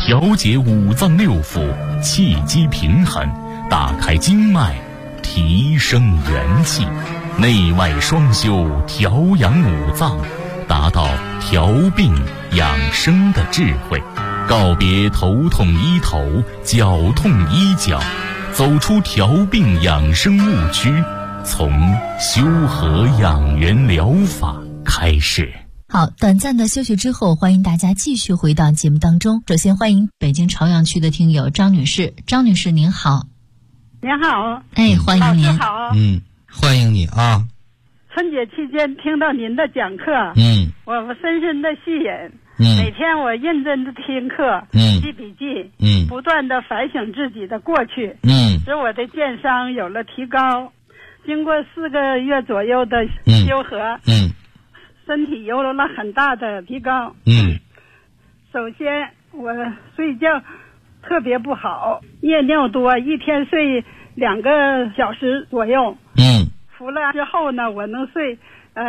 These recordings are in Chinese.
调节五脏六腑，气机平衡，打开经脉，提升元气，内外双修，调养五脏，达到调病养生的智慧，告别头痛医头，脚痛医脚，走出调病养生误区，从修和养元疗法开始。 好，短暂的休息之后，欢迎大家继续回到节目当中。首先欢迎北京朝阳区的听友张女士。张女士您好。 您好。 哎，欢迎您。 老师好。 欢迎你啊。 春节期间听到您的讲课，我深深的吸引。每天我认真的听课，记笔记，不断的反省自己的过去，使我的健商有了提高。经过4个月左右的修和，身体有了很大的提高。首先我睡觉特别不好，夜尿多，一天睡2个小时左右。服了之后呢，我能睡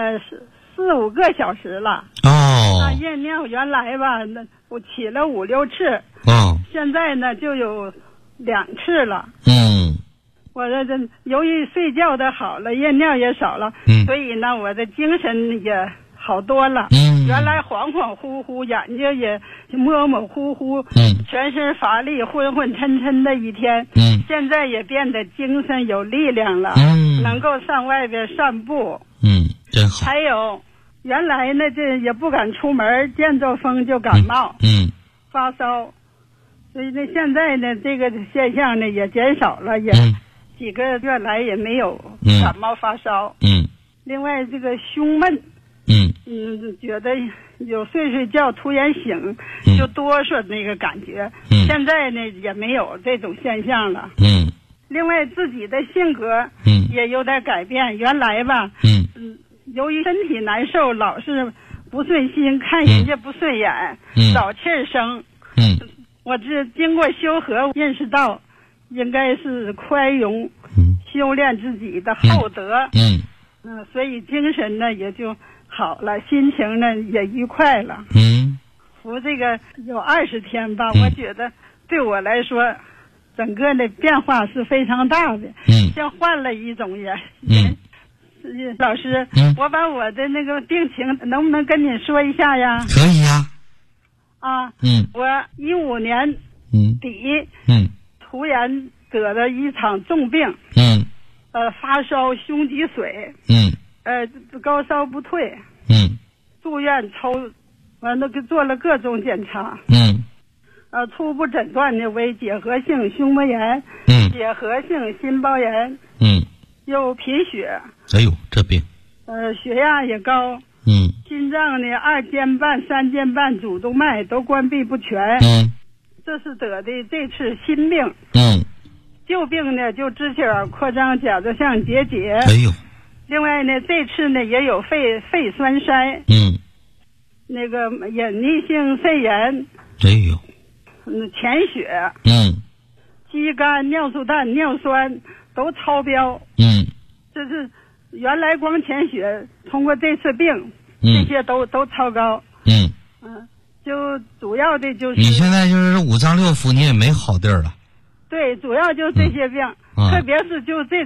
4-5个小时了。夜尿原来吧，那我起了5、6次。现在呢就有2次了。我这由于睡觉的好了，夜尿也少了，所以呢我的精神也好多了。原来恍恍惚惚，眼睛也模模糊糊，全身乏力，昏昏沉沉的一天。现在也变得精神有力量了，能够上外边散步。 真好。 还有原来呢这也不敢出门，见着风就感冒，发烧，所以呢现在呢这个现象呢也减少了，也几个月来也没有感冒发烧。另外这个胸闷，觉得有睡觉突然醒就哆嗦那个感觉，现在呢也没有这种现象了。另外自己的性格也有点改变，原来吧由于身体难受，老是不顺心，看人家不顺眼，老气生。我这经过修和认识到应该是宽容，修炼自己的厚德。所以精神呢也就好了，心情呢也愉快了。服这个有20天吧，我觉得对我来说整个的变化是非常大的，像换了一种人。老师，我把我的那个病情能不能跟你说一下呀？ 可以呀。 我15年底突然得了一场重病，发烧、胸积水，高烧不退，住院抽，完了做了各种检查，初步诊断呢为结核性胸膜炎，结核性心包炎，又贫血。 哎呦，这病。 血压也高，心脏呢2间半、3间半主动脉都关闭不全，这是得的这次新病。旧病呢就支气管扩张、甲状腺结节。 哎呦。 另外呢这次呢也有肺栓塞，那个隐匿性肺炎。 哎呦。 潜血，肌酐、尿素氮、尿酸都超标。这是原来光潜血，通过这次病，这些都超高。就主要的就是你现在就是五脏六腑你也没好地儿了。 对，主要就是这些病，特别是就这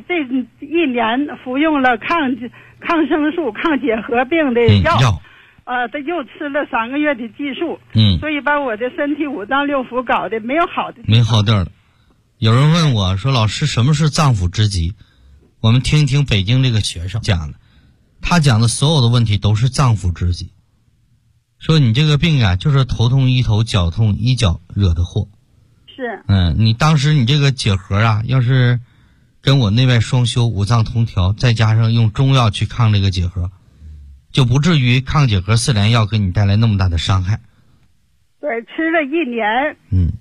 1年服用了抗生素、抗结核病的药。他又吃了3个月的激素，所以把我的身体五脏六腑搞得没有好的地方， 没好地儿了。有人问我说：“老师，什么是脏腑之疾？”我们听一听北京这个学生讲的，他讲的所有的问题都是脏腑之疾。说你这个病啊，就是头痛医头，脚痛医脚惹的祸。 是。 你当时你这个结核啊，要是跟我内外双修、五脏同调，再加上用中药去抗这个结核，就不至于抗结核4联药给你带来那么大的伤害。 对，吃了1年。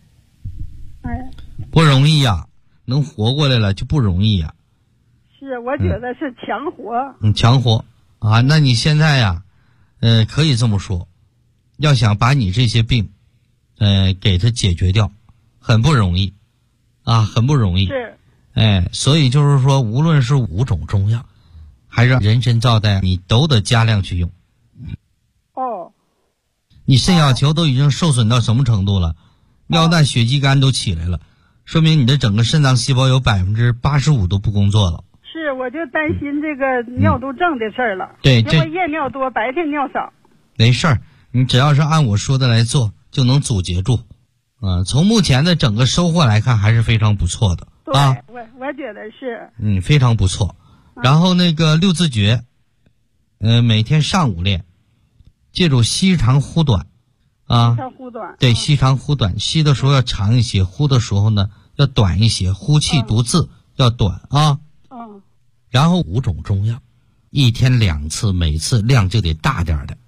不容易呀，能活过来了就不容易呀。 是，我觉得是强活。 强活啊！那你现在呀，可以这么说，要想把你这些病，给它解决掉，很不容易，啊，很不容易。 是。 所以就是说，无论是5种中药，还是人参皂苷，你都得加量去用。你肾小球都已经受损到什么程度了？ 尿蛋、血肌酐都起来了，说明你的整个肾脏细胞有85%都不工作了。 是，我就担心这个尿毒症的事儿了。 对， 因为夜尿多，白天尿少。 没事儿，你只要是按我说的来做，就能阻截住。从目前的整个收获来看，还是非常不错的。 对，我觉得是。 非常不错。然后那个六字诀，每天上午练，借助吸长呼短。 吸长呼短。 对，吸长呼短，吸的时候要长一些，呼的时候呢要短一些，呼气读字要短啊。然后5种中药，1天2次，每次量就得大点的。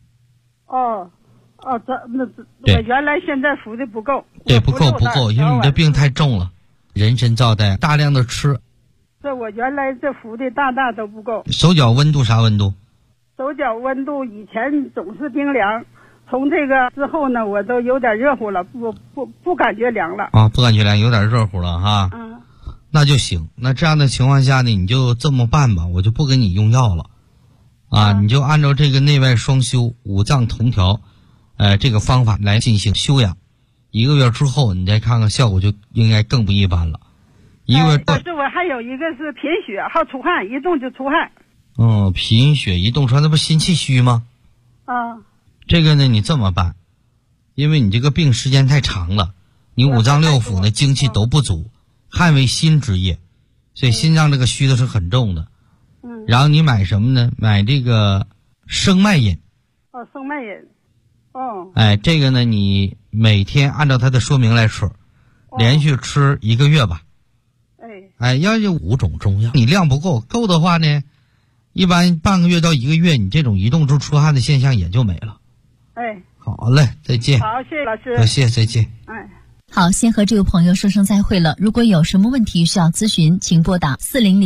我原来现在服的不够。 对，不够，因为你这病太重了，人参皂苷大量的吃。 这我原来这服的大都不够。 手脚温度啥温度？ 手脚温度以前总是冰凉，从这个之后呢，我都有点热乎了，不感觉凉了。 不感觉凉，有点热乎了哈。那就行。那这样的情况下呢，你就这么办吧，我就不给你用药了。你就按照这个内外双修、五脏同调，这个方法来进行修养。1个月之后，你再看看效果，就应该更不一般了。 但是我还有一个是贫血，好出汗，一动就出汗。 贫血一动出汗，那不心气虚吗？这个呢，你这么办，因为你这个病时间太长了，你五脏六腑呢精气都不足，汗为心之液，所以心脏这个虚的是很重的。然后你买什么呢？买这个生脉饮。 生脉饮。 这个呢，你每天按照它的说明来吃，连续吃1个月吧。要有5种中药，你量不够的话呢，一般半个月到1个月，你这种一动就出汗的现象也就没了。好嘞，再见。 好，谢谢老师。 多谢，再见。 好，先和这位朋友说声再会了。如果有什么问题需要咨询，请拨打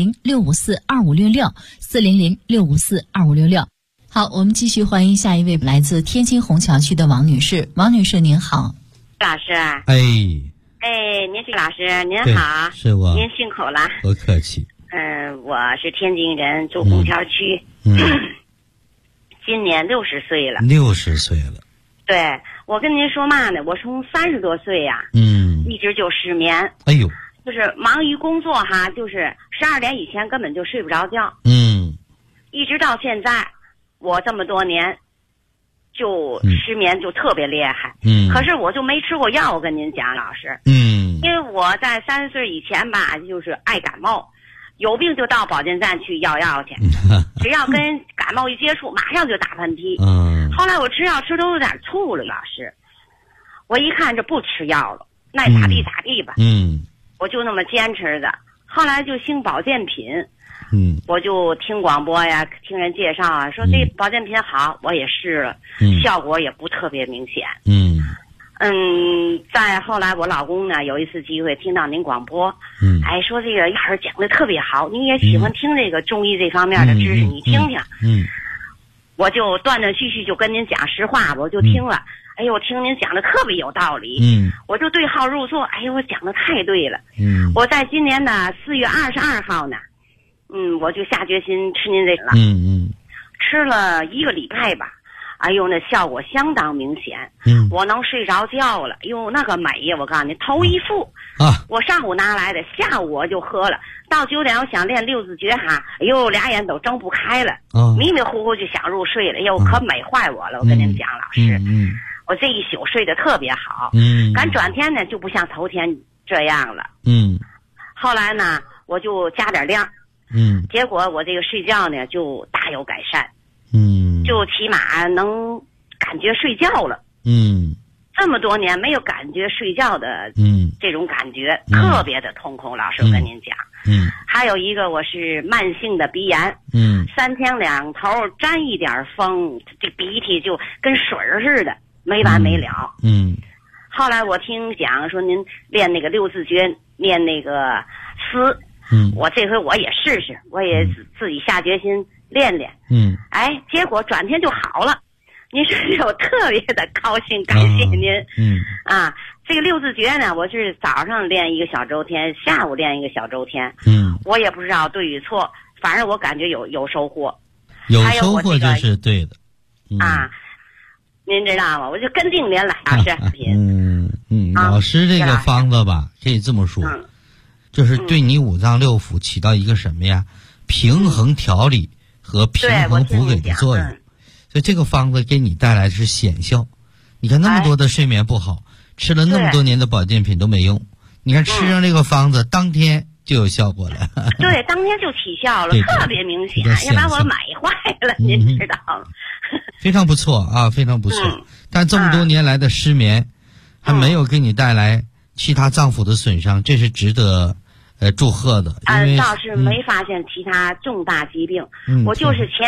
400-654-2566，400-654-2566。好，我们继续欢迎下一位来自天津虹桥区的王女士。王女士您好。 老师。您是老师，您好。 是我。 您辛苦了。 不客气。 我是天津人，住虹桥区。今年60岁了。 60岁了。 对，我跟您说嘛呢，我从30多岁呀，一直就失眠。就是忙于工作哈，就是12点以前根本就睡不着觉。一直到现在，我这么多年，就失眠就特别厉害。可是我就没吃过药，我跟您讲，老师。因为我在30岁以前吧，就是爱感冒。有病就到保健站去要药去，只要跟感冒一接触，马上就打喷嚏。后来我吃药吃都有点吐了，老师。我一看这不吃药了，那咋地咋地吧。我就那么坚持着。后来就兴保健品。我就听广播呀，听人介绍啊，说这保健品好，我也试了，效果也不特别明显。再后来我老公呢，有一次机会听到您广播，说这个老师讲的特别好，你也喜欢听这个中医这方面的知识，你听听。我就断断续续就跟您讲实话，我就听了。我听您讲的特别有道理。我就对号入座。我讲的太对了。我在今年的4月22号呢，我就下决心吃您这个了。吃了1个礼拜吧。那效果相当明显。我能睡着觉了。那个美呀！我告诉你，头一副。我上午拿来的，下午我就喝了。到9点，我想练6字诀哈，俩眼都睁不开了，迷迷糊糊就想入睡了。可美坏我了！我跟您讲，老师，我这一宿睡得特别好。赶转天呢，就不像头天这样了。后来呢，我就加点量。结果我这个睡觉呢，就大有改善。就起码能感觉睡觉了。这么多年没有感觉睡觉的这种感觉，特别的痛苦。老师，我跟您讲。还有一个，我是慢性的鼻炎。3天2头沾一点风，这鼻涕就跟水似的，没完没了。后来我听讲说您练那个6字诀，念那个思。我这回我也试试，我也自己下决心练练。结果转天就好了。您说我特别的高兴，感谢您。这个6字诀呢，我是早上练1个小周天，下午练1个小周天。我也不知道对与错，反正我感觉有收获。 有收获就是对的。 您知道吗？我就跟定您了，老师。 老师这个方子吧，可以这么说，就是对你五脏六腑起到一个什么呀？平衡调理和平衡补给的作用。所以这个方子给你带来的是显效。你看那么多的睡眠不好，吃了那么多年的保健品都没用，你看吃上这个方子，当天就有效果了。 对，当天就起效了，特别明显，要不然我买坏了，您知道吗？ 非常不错啊，非常不错。但这么多年来的失眠，还没有给你带来其他脏腑的损伤，这是值得祝贺的。 倒是没发现其他重大疾病。我就是前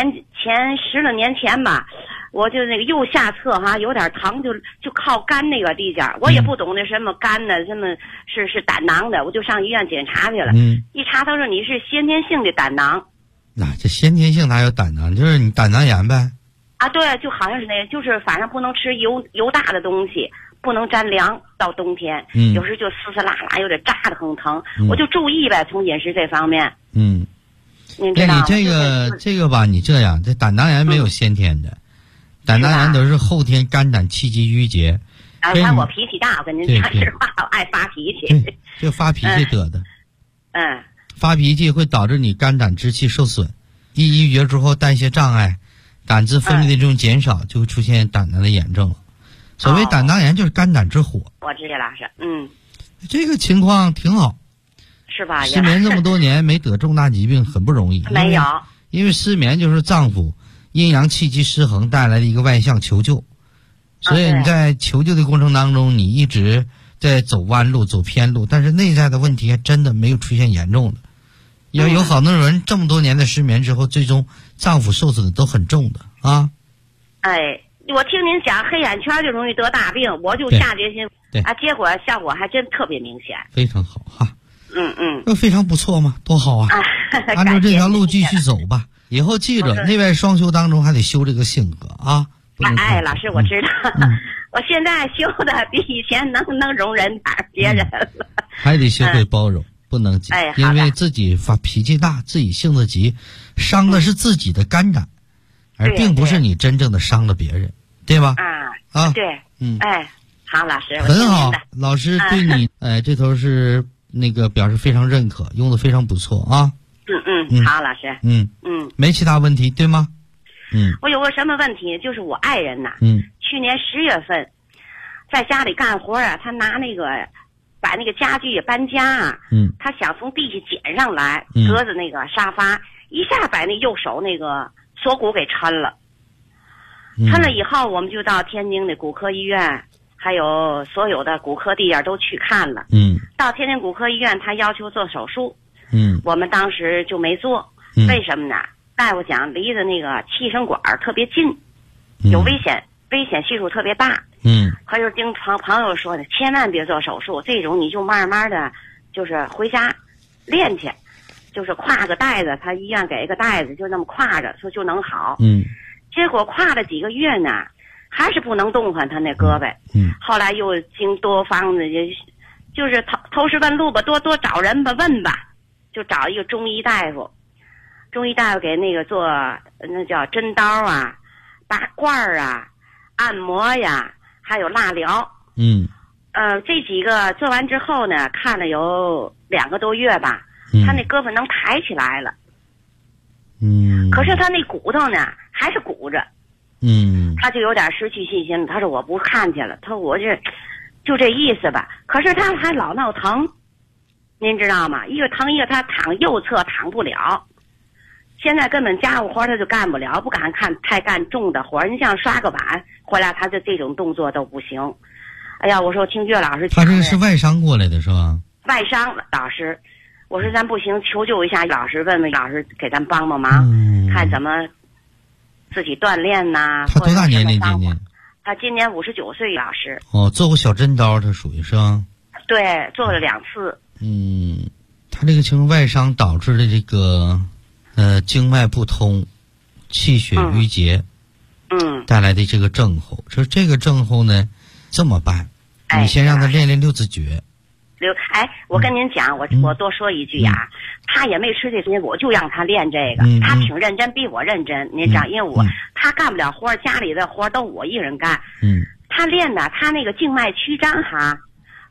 10来年前吧，我就那个右下侧有点疼，就靠肝那个地界，我也不懂那什么肝的，什么是胆囊的，我就上医院检查去了。一查他说你是先天性的胆囊。 那这先天性哪有胆囊？就是你胆囊炎呗。 对，就好像是那个，就是反正不能吃油大的东西，不能沾凉，到冬天，有时就撕撕拉拉，有点扎得很疼，我就注意呗，从饮食这方面。您知道吗？ 你这个吧，你这样，这胆囊炎没有先天的，胆囊炎都是后天肝胆气机郁结。 看我脾气大，我跟您讲实话，我爱发脾气。 这发脾气得的。发脾气会导致你肝胆之气受损，一郁结之后代谢障碍，胆汁分泌的这种减少，就会出现胆囊的炎症了。所谓胆囊炎就是肝胆之火。 我知道老师， 这个情况挺好， 是吧？ 失眠这么多年没得重大疾病很不容易。 没有， 因为失眠就是脏腑阴阳气机失衡带来的一个外向求救，所以你在求救的过程当中，你一直在走弯路走偏路，但是内在的问题还真的没有出现严重的。有好多人这么多年的失眠之后，最终脏腑受损的都很重的啊。 我听您讲黑眼圈就容易得大病，我就下决心。结果效果还真特别明显。 非常好哈。那非常不错嘛，多好啊！按照这条路继续走吧。以后记着，内外双修当中还得修这个性格啊。 老师，我知道，我现在修的比以前能容忍点别人了。 还得学会包容。不能急，因为自己发脾气大，自己性子急，伤的是自己的肝胆，而并不是你真正的伤了别人，对吧？ 对，好，老师， 很好，老师对你，这头是那个表示非常认可，用的非常不错啊。 好，老师， 没其他问题对吗？ 我有个什么问题，就是我爱人呐，去年10月份在家里干活啊，他拿那个。把那个家具也搬家啊，他想从地下捡上来，搁着那个沙发，一下把那右手那个锁骨给抻了。抻了以后，我们就到天津的骨科医院，还有所有的骨科地点都去看了。到天津骨科医院，他要求做手术。我们当时就没做，为什么呢？大夫讲离着那个气声管特别近，有危险系数特别大。他就经朋友说的，千万别做手术，这种你就慢慢的，就是回家练去，就是挎个袋子，他医院给一个袋子，就那么挎着，说就能好。结果挎了几个月呢，还是不能动弹他那胳膊。后来又经多方的，就是头是问路吧，多找人吧，问吧，就找一个中医大夫给那个做那叫针刀啊、拔罐啊、按摩呀。还有蜡疗，这几个做完之后呢，看了有2个多月吧，他那胳膊能抬起来了，可是他那骨头呢还是鼓着，他就有点失去信心了。他说我不看去了，他说我就这意思吧。可是他还老闹疼，您知道吗？一个疼一个，他躺右侧躺不了。现在根本家务活他就干不了，不敢太干重的活。你像刷个碗回来，他就这种动作都不行。哎呀，我说听岳老师讲， 他这个是外伤过来的是吧？ 外伤老师，我说咱不行，求救一下老师，问问老师给咱帮帮忙，看怎么自己锻炼呐。 他多大年龄今年？ 他今年59岁，老师。 做过小针刀，他属于是吧？ 对，做了2次。 他这个情况外伤导致的这个。经脉不通，气血郁结，带来的这个症候。说这个症候呢，这么办？你先让他练练6字诀。 我跟您讲，我多说一句呀，他也没吃这些，我就让他练这个。他挺认真，比我认真。您知道，因为他干不了活，家里的活都我一人干。他练的，他那个静脉曲张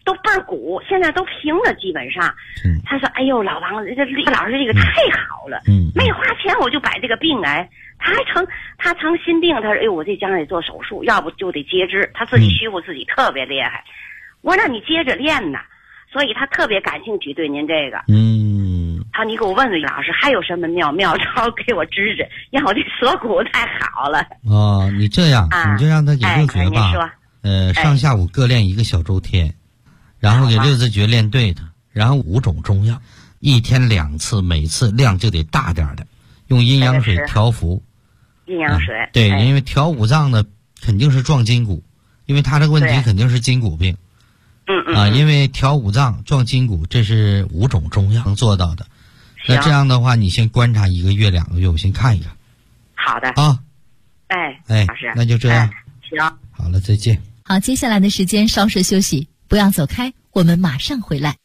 都倍儿鼓，现在都平了，基本上。他说：“哎呦，老王，这李老师这个太好了，没花钱我就把这个病他成心病，他说：哎呦，我这将来得做手术，要不就得截肢，他自己虚乎自己特别厉害。我说那你接着练呐，所以他特别感兴趣对您这个。他你给我问问老师还有什么妙招给我支支，让我这锁骨太好了。 哦，你这样，你就让他给六诀吧。上下午各练1个小周天。然后给六字诀练对的，然后5种中药，1天2次，每次量就得大点的，用阴阳水调服。 阴阳水。 对，因为调五脏呢肯定是壮筋骨，因为他这个问题肯定是筋骨病。因为调五脏壮筋骨，这是5种中药能做到的。那这样的话，你先观察1个月2个月，我先看一看。 好的。 啊。 老师， 那就这样。 行。 好了，再见。 好，接下来的时间稍事休息。不要走开，我们马上回来。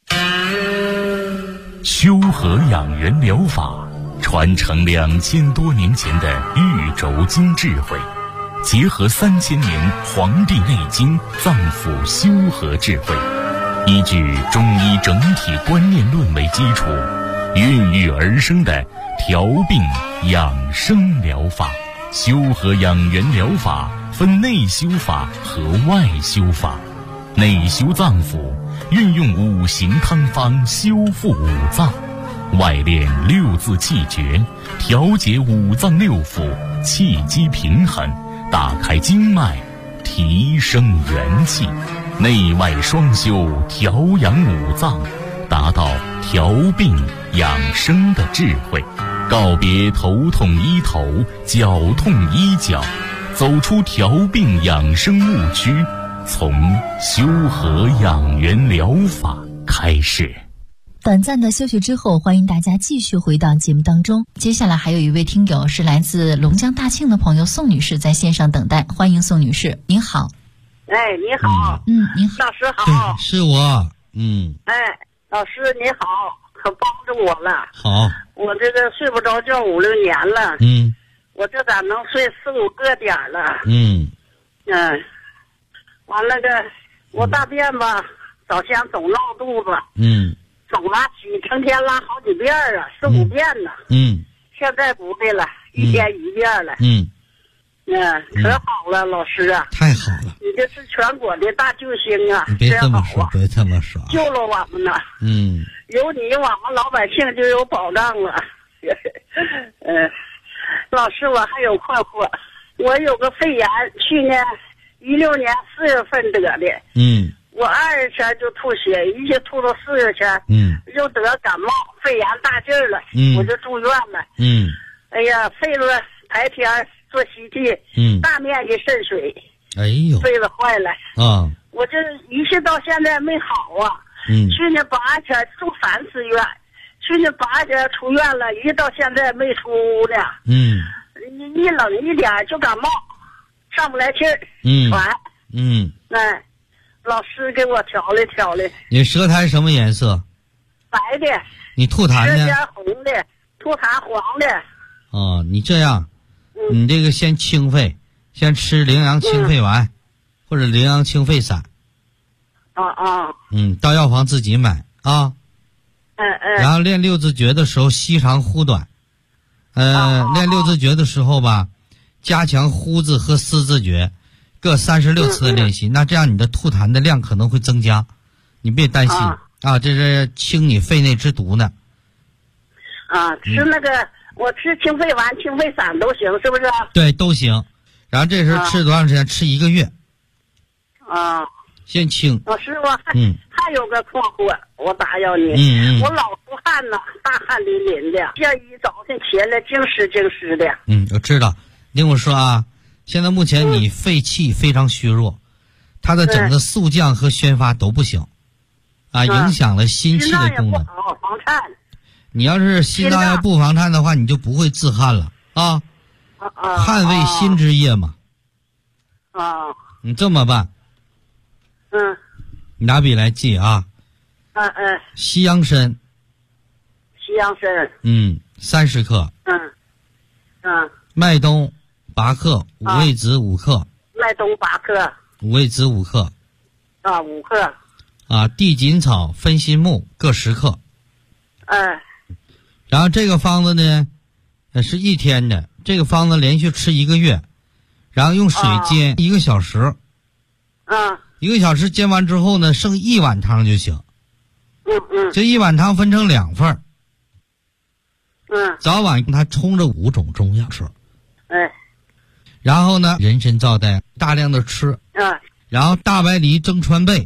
修和养元疗法传承2000多年前的玉轴经智慧，结合3000年《黄帝内经》脏腑修和智慧，依据中医整体观念论为基础，孕育而生的调病养生疗法。修和养元疗法分内修法和外修法。内修脏腑，运用5行汤方修复五脏；外练6字气诀，调节五脏6腑，气机平衡，打开经脉，提升元气。内外双修，调养五脏，达到调病养生的智慧。告别头痛医头，脚痛医脚，走出调病养生误区。从修和养元疗法开始。 短暂的休息之后，欢迎大家继续回到节目当中。接下来还有一位听友是来自龙江大庆的朋友宋女士在线上等待，欢迎宋女士，您好。 你好。 您好。 老师好。 是我。 老师你好，可帮着我了。 好。 我这个睡不着觉5、6年了。我这咋能睡4、5个点了？完了我大便吧，早先总闹肚子，总拉稀，成天拉好几遍啊，4、5遍呢。现在不对了，1天1遍了。可好了，老师啊， 太好了， 你这是全国的大救星啊！ 你别这么说，别这么说， 救了我们呢。有你，我们老百姓就有保障了。老师，我还有困惑，我有个肺炎，去年16年4月份得的。我20天就吐血，一下吐到40天。又得感冒，肺炎大劲儿了。我就住院了。哎呀，肺子排天做吸气，大面积渗水。 哎呦， 肺子坏了啊！ 我这一直到现在没好啊。去年8天住3次院，去年8天出院了，一直到现在没出屋呢。一冷一点就感冒，上不来气儿，喘。老师给我调理调理。 你舌苔什么颜色？ 白的。 你吐痰呢？ 舌尖红的，吐痰黄的。 你这样，你这个先清肺，先吃羚羊清肺丸，或者羚羊清肺散。到药房自己买啊。然后练6字诀的时候吸长呼短。练6字诀的时候吧，加强呼字和思字诀。各36次的练习，那这样你的吐痰的量可能会增加，你别担心这是清你肺内之毒呢。 吃那个我吃清肺丸、清肺散都行，是不是？ 对，都行。然后这时候吃多长时间？吃1个月。先清。 老师，我还有个困惑，我打扰你。我老出汗呢，大汗淋淋的，这一早上起来净湿的。 我知道。听我说啊。现在目前你肺气非常虚弱，它的整个肃降和宣发都不行，影响了心气的功能。 防颤。 你要是心脏要不防颤的话，你就不会自汗了啊。汗为心之液嘛。你这么办？你拿笔来记啊。西洋参。30克。麦冬8克，五味子5克。 麦冬8克。 五味子5克。 5克。 地锦草、分心木各10克。然后这个方子呢，是1天的，这个方子连续吃1个月，然后用水煎1个小时。1个小时煎完之后呢，剩1碗汤就行。这1碗汤分成2份。早晚它冲着5种中药吃。然后呢，人参皂苷大量的吃。然后大白梨蒸川贝。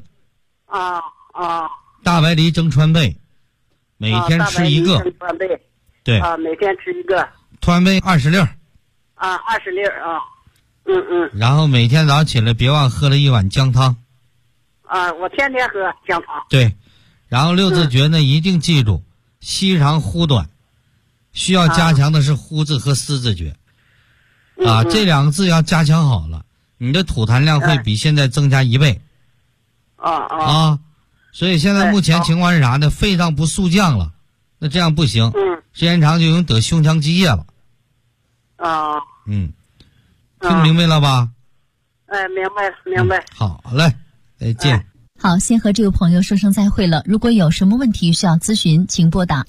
大白梨蒸川贝，每天吃1个。对。 每天吃1个。 川贝20粒。 20粒啊。 然后每天早上起来别忘喝了1碗姜汤。 我天天喝姜汤。 对。然后6字诀呢，一定记住，稀长呼短，需要加强的是呼字和思字诀。这2个字要加强好了，你的吐痰量会比现在增加1倍。所以现在目前情况是啥呢？肺脏不肃降了，那这样不行。时间长就容易得胸腔积液了。听明白了吧？ 明白。 好嘞，再见。 好，先和这位朋友说声再会了。如果有什么问题需要咨询，请拨打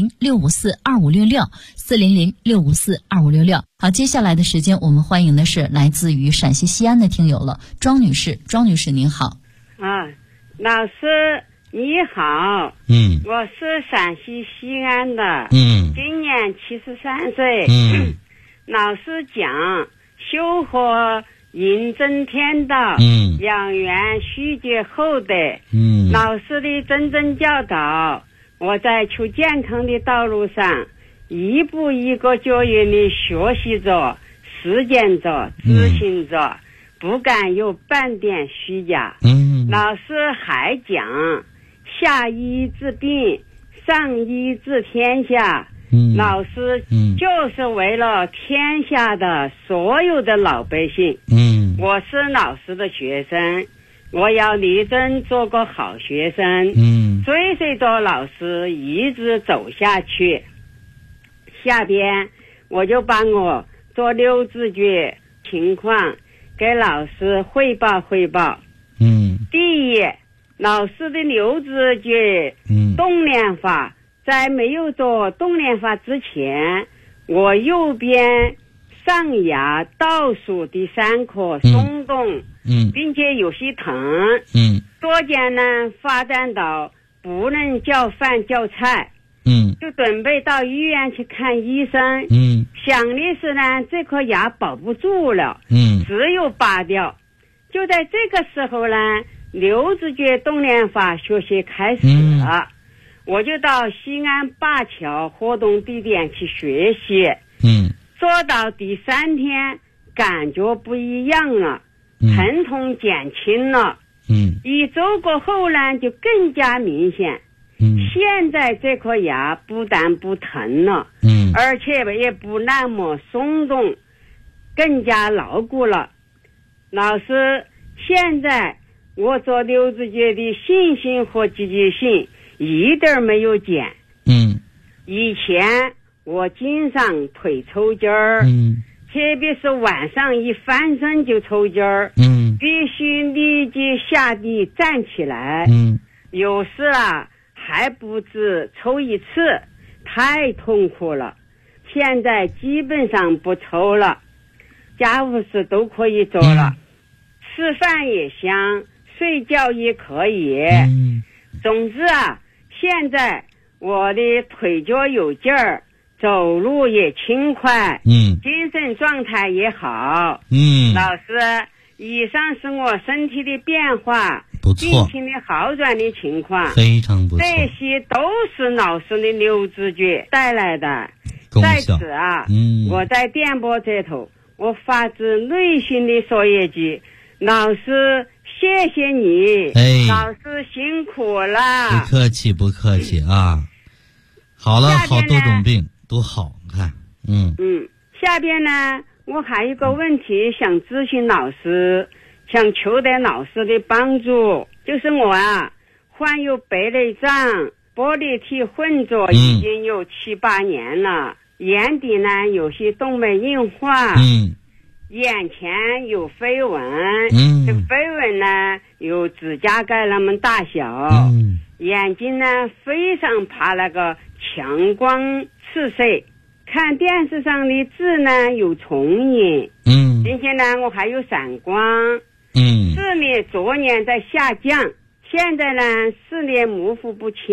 400-654-2566，400-654-2566。好，接下来的时间我们欢迎的是来自于陕西西安的听友了，庄女士。庄女士您好。 老师你好。我是陕西西安的。今年73岁。老师讲修和饮真天道，养元续结后代。老师的谆谆教导，我在求健康的道路上一步一个脚印地学习着、实践着、执行着，不敢有半点虚假。老师还讲下医治病，上医治天下。老师就是为了天下的所有的老百姓。我是老师的学生，我要力争做个好学生。追随着老师一直走下去。下边我就把我做6字诀情况给老师汇报。第一，老师的6字诀动念法，在没有做动念法之前，我右边上牙倒数第3颗松动，并且有些疼。左肩呢发展到不能叫饭叫菜。就准备到医院去看医生。想的是呢，这颗牙保不住了，只有拔掉。就在这个时候呢，6字诀动念法学习开始了。我就到西安灞桥活动地点去学习。做到第3天，感觉不一样了，疼痛减轻了。1周过后呢，就更加明显。现在这颗牙不但不疼了，而且也不那么松动，更加牢固了。老师，现在我做6字诀的信心和积极性一点没有减。以前我经常腿抽筋儿，特别是晚上一翻身就抽筋儿，必须立即下地站起来。有时还不止抽1次，太痛苦了。现在基本上不抽了，家务事都可以做了，吃饭也香，睡觉也可以。总之现在我的腿脚有劲儿，走路也轻快，精神状态也好。老师，以上是我身体的变化， 不错， 病情的好转的情况， 非常不错。 这些都是老师的6字诀带来的。在此我在电波这头，我发自内心的说一句，老师谢谢你。老师辛苦了。 不客气不客气啊。好了，好多种病都好，看。 下边呢，我还有个问题想咨询老师，想求得老师的帮助。就是我患有白内障、玻璃体混浊已经有7、8年了，眼底呢有些动脉硬化。 眼前有飞纹，这个飞纹呢有指甲盖那么大小，眼睛呢非常怕那个强光刺色，看电视上的字呢有重影，并且呢我还有散光，视力昨年在下降，现在呢视力模糊不清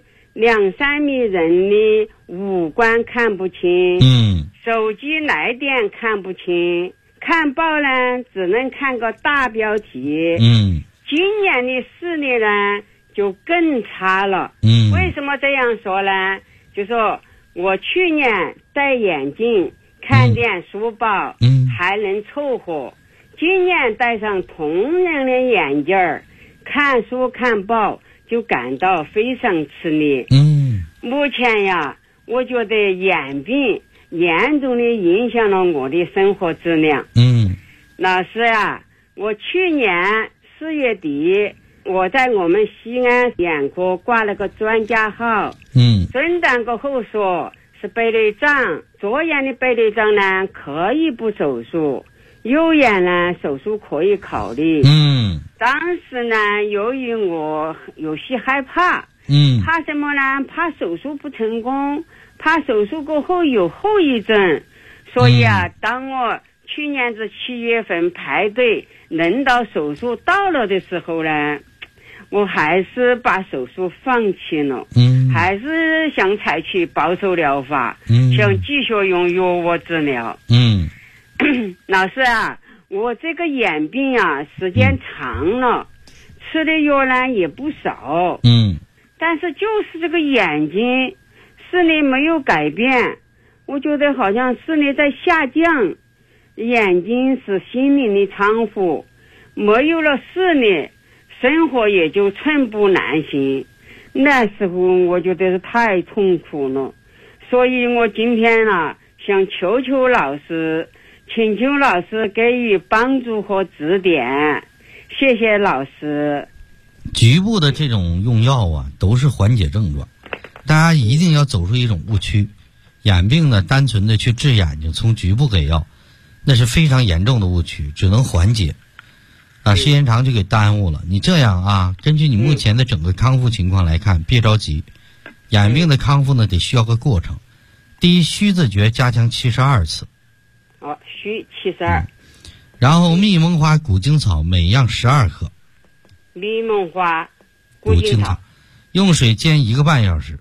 ，2-3米人的五官看不清，手机来电看不清，看报呢只能看个大标题，今年的视力呢就更差了，为什么这样说呢？就说我去年戴眼镜看点书报，还能凑合，今年戴上同样的眼镜看书看报就感到非常吃力。目前呀，我觉得眼病严重的影响了我的生活质量。老师啊，我去年4月底，我在我们西安眼科挂了个专家号，诊断过后说是白内障，左眼的白内障呢可以不手术，右眼呢手术可以考虑。当时呢，由于我有些害怕，怕什么呢？怕手术不成功，怕手术过后有后遗症。所以啊，当我去年是7月份排队轮到手术到了的时候呢，我还是把手术放弃了，还是想采取保守疗法，想继续用药物治疗。老师啊，我这个眼病啊时间长了，吃的药呢也不少，但是就是这个眼睛视力没有改变，我觉得好像视力在下降，眼睛是心灵的窗户，没有了视力，生活也就寸步难行。那时候我觉得是太痛苦了，所以我今天啊想求求老师，请求老师给予帮助和指点，谢谢老师。 局部的这种用药啊，都是缓解症状，大家一定要走出一种误区。眼病呢，单纯的去治眼睛，从局部给药，那是非常严重的误区，只能缓解。时间长就给耽误了。你这样啊，根据你目前的整个康复情况来看，别着急。眼病的康复呢，得需要个过程。第一，虚字诀加强72次。 虚72。 然后蜜蒙花、古精草每样12克。 蜜蒙花、古精草， 用水煎1个半小时。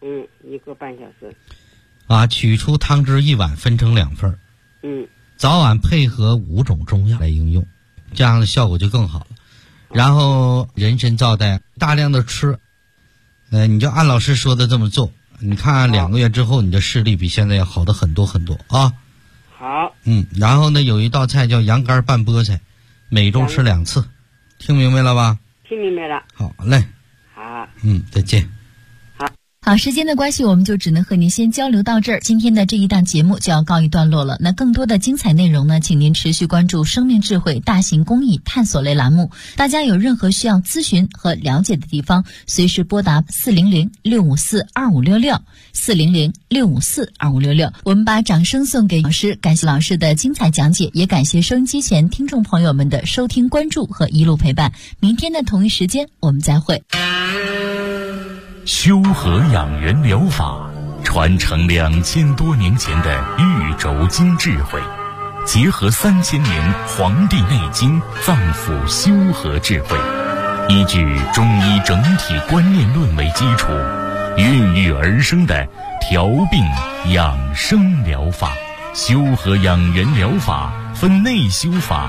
1个半小时。 取出汤汁1碗，分成2份。早晚配合5种中药来应用，这样的效果就更好了。然后人参皂苷大量的吃，你就按老师说的这么做，你看2个月之后，你的视力比现在要好的很多很多啊。 好。 然后呢，有一道菜叫羊肝拌菠菜，每周吃2次，听明白了吧？ 听明白了。 好嘞。 好。 再见。 好，时间的关系，我们就只能和您先交流到这儿。今天的这一档节目就要告一段落了。那更多的精彩内容呢，请您持续关注生命智慧大型公益探索类栏目。大家有任何需要咨询和了解的地方，随时拨打400-654-2566 400-654-2566。我们把掌声送给老师，感谢老师的精彩讲解，也感谢收音机前听众朋友们的收听关注和一路陪伴。明天的同一时间我们再会。 修和养元疗法传承2000多年前的玉轴经智慧，结合3000年《黄帝内经》脏腑修和智慧，依据中医整体观念论为基础，孕育而生的调病养生疗法。修和养元疗法分内修法